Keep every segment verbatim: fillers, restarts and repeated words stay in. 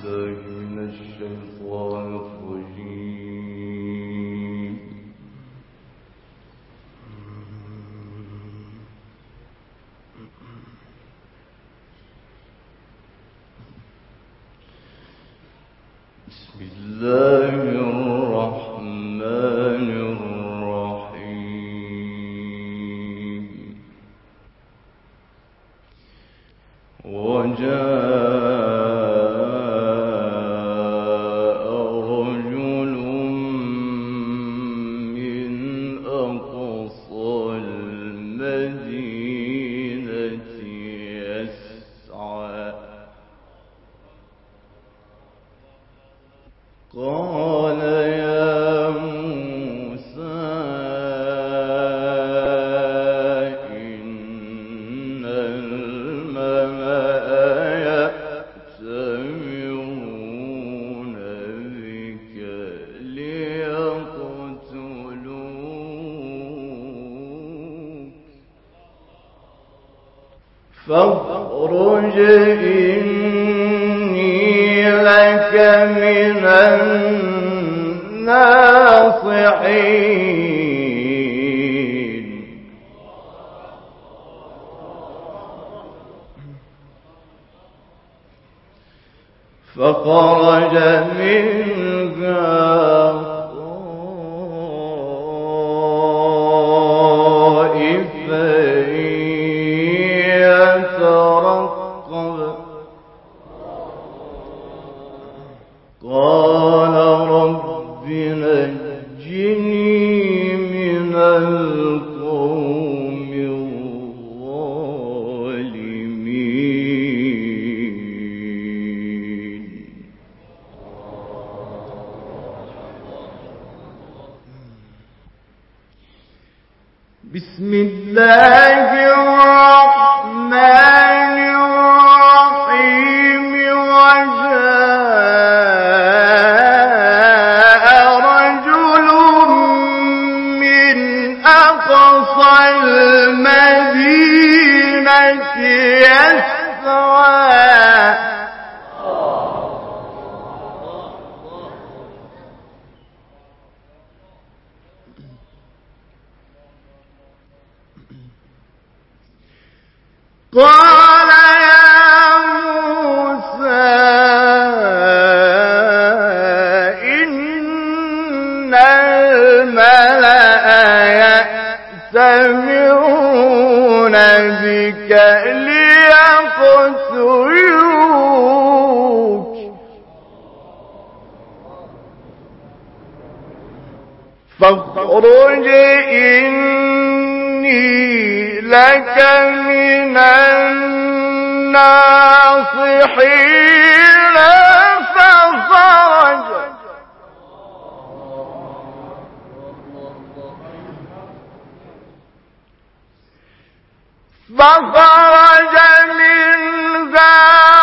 فاخرج إني لك من الناصحين. فخرج منها قال رب نجني من القوم الظالمين. بسم الله الرحمن الرحيم. وجاء رجل من أقصى المدينة يسعى قال يا موسى إن الملأ يأتمرون بك ليقتلوك فاخرج إني لك من الناصحين. فخرج فخرج منها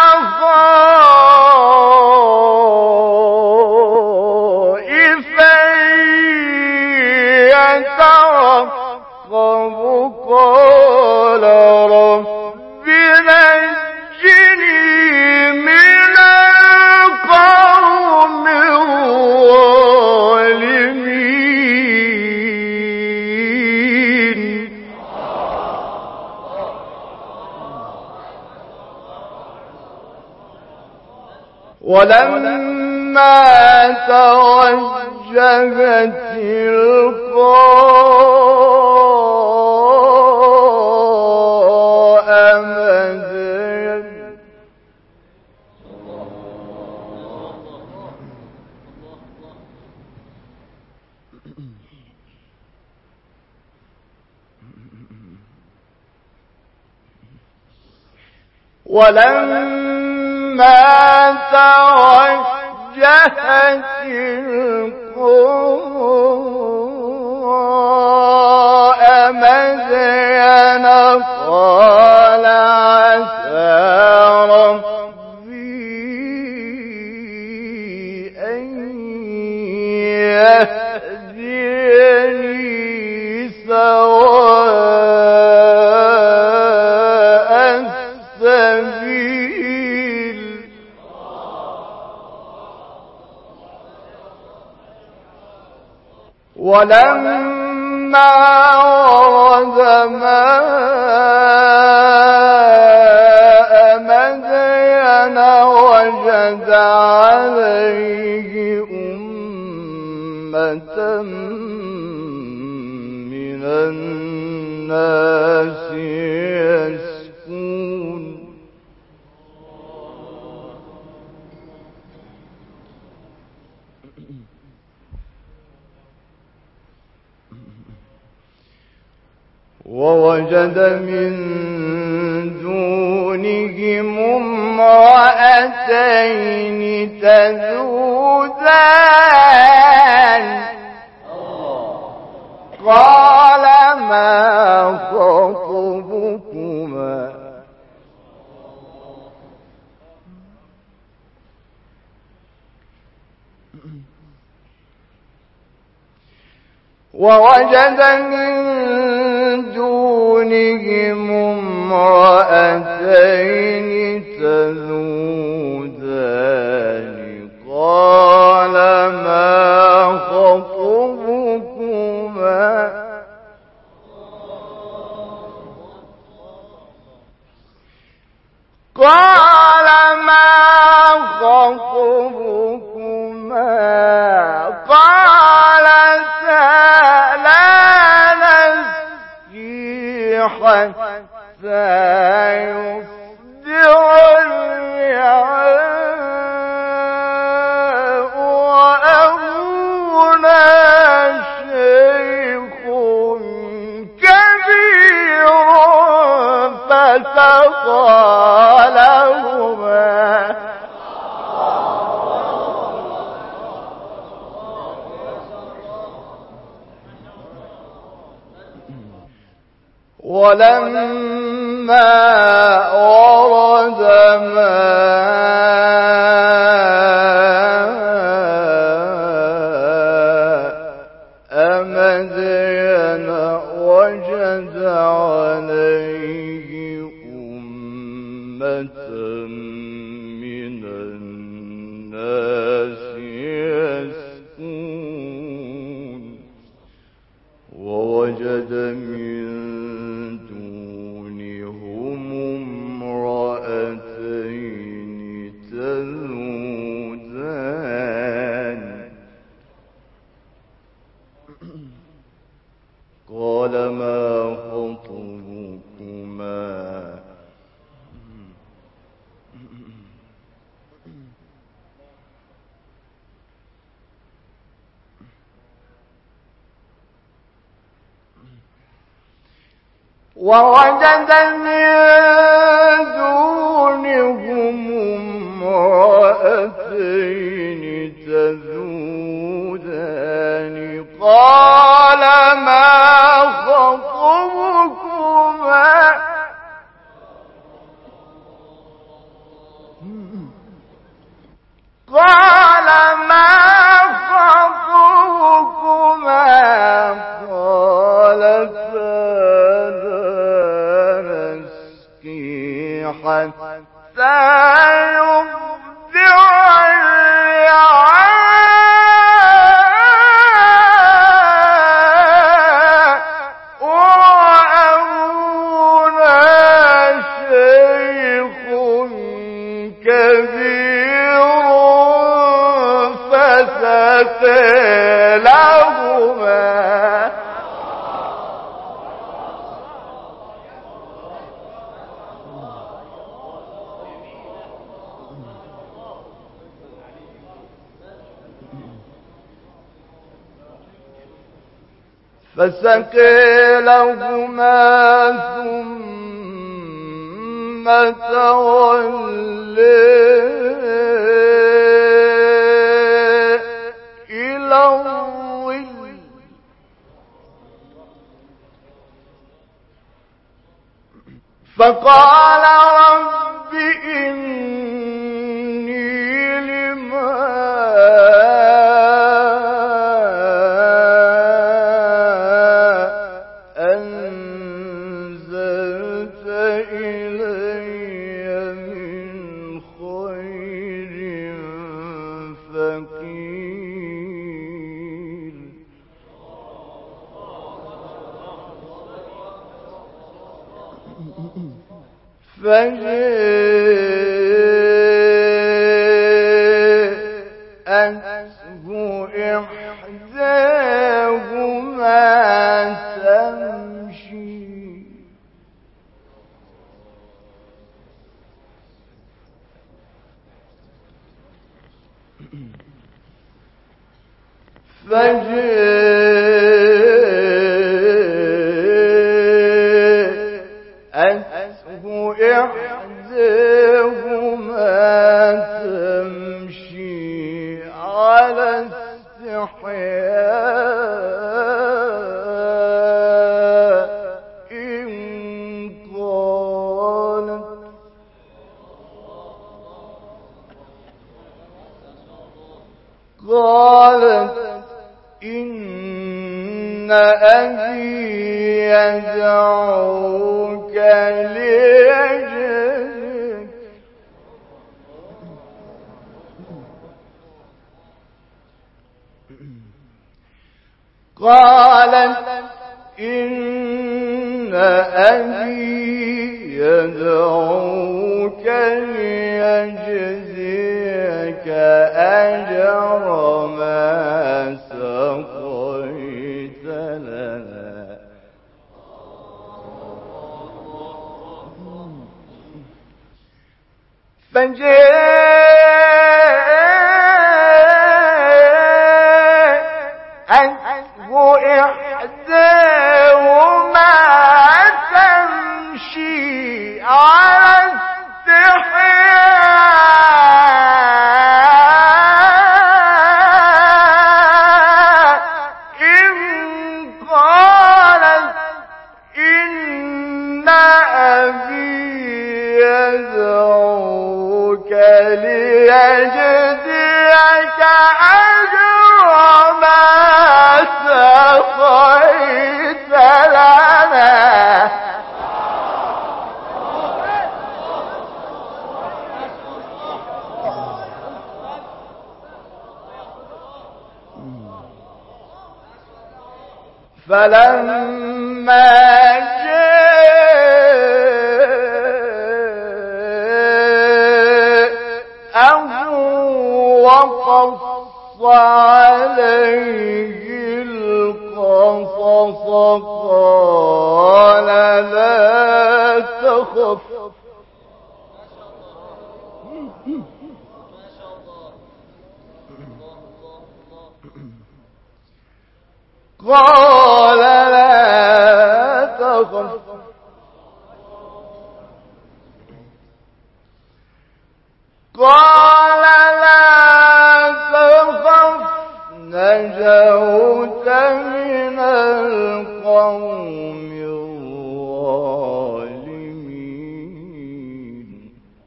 خائفا يترقب قال رب نجني من القوم الظالمين. ولما توجه تلقاء مدين ولما توجه تلقاء مدين قال عسى ربي أن يهديني سواء السبيل. ولما ورد ماء مدين وجد عليه أمة من الناس يسقون ووجد من دونهم امرأتين تذودان قال ما خطبكما ووجد من دونهم امرأتين تذودان قال ما خطبكما قال ما خطبكما قالتا لا نسقي حتى يصدر الرعاء وأبونا شيخ كبير فسقى لهما ولما ورد ماء مدين وجد عليه أمة من الناس يسقون ووجد من دونهم امرأتين تذودان قال ما خطبكما ووجد من دونهم امرأتين تذودان قال ما خطبكما قال ما خطبكما قالتا حتى يبدع الرعاء وأبونا شيخ كبير فسقى لهما فسقي لهما ثم تولى إلى الظل فقال رب إني لما فجاءته إحداهما تمشي فجاءته إحداهما تمشي على استحياء قالت قالت إن أبي يدعوك ليجزيك قالت إن أبي يدعوك ليجزيك أجر ما سقيت لنا فجاءته إحداهما تمشي على استحياء قالت إن أبي يدعوك ليجزيك أجر ما سقيت لنا فلما جاءه وقص عليه القصص قال لا تخف قال لا تخف قال لا تخف نجوت من القوم الظالمين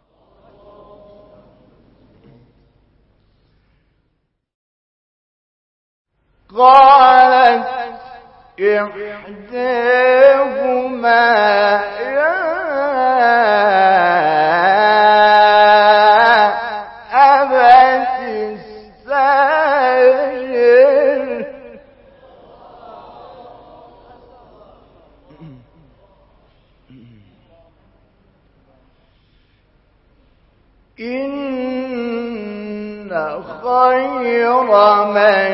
قالت إحداهما يا أبت استأجره إن خير من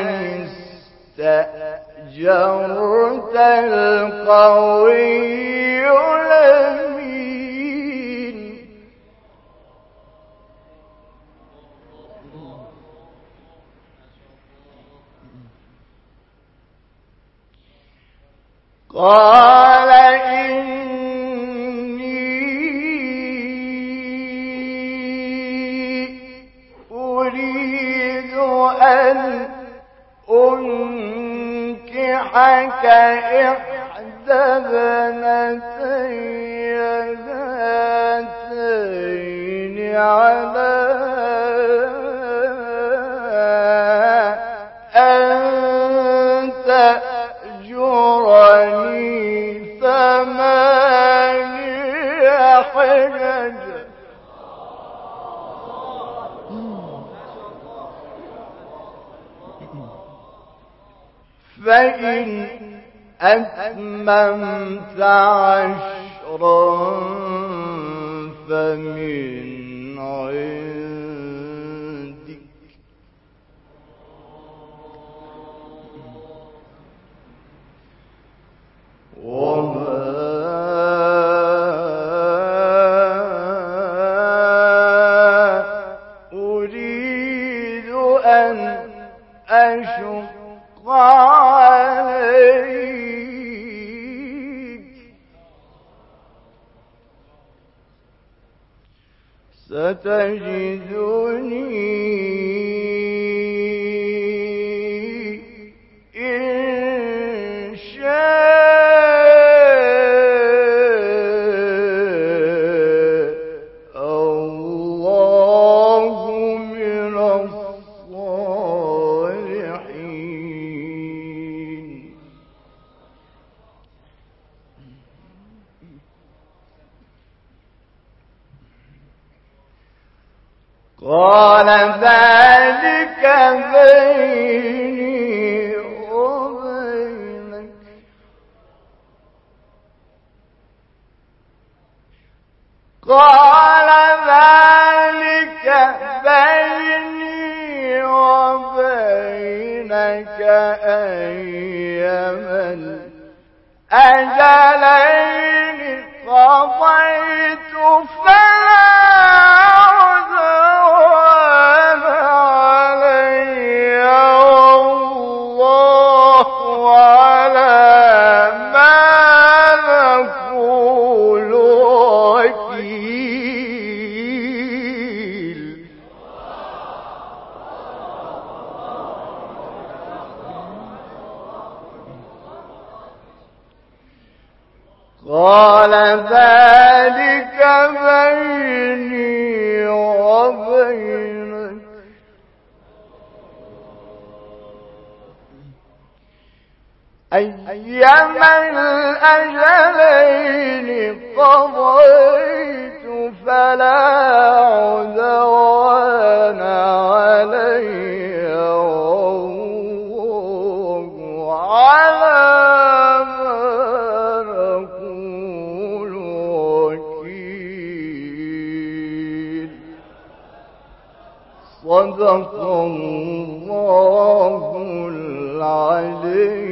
استأجرت القوي الأمين قال إني أريد أن أنكحك إحدى ابنتي هاتين على أن تأجرني ثماني حجج فإن أتممت عشرا فمن عندك وما أريد أن أشق عليك ستجدني إن شاء الله من الصالحين. قال ذلك بيني وبينك قال ذلك بيني وبينك أيما الأجلين قضيت فلا عدوان علي والله على ما نقول وكيل. قال ذلك بيني وبينك أيما الأجلين قضيت فلا عدوان علي والله على ما نقول وكيل. صدق الله العلي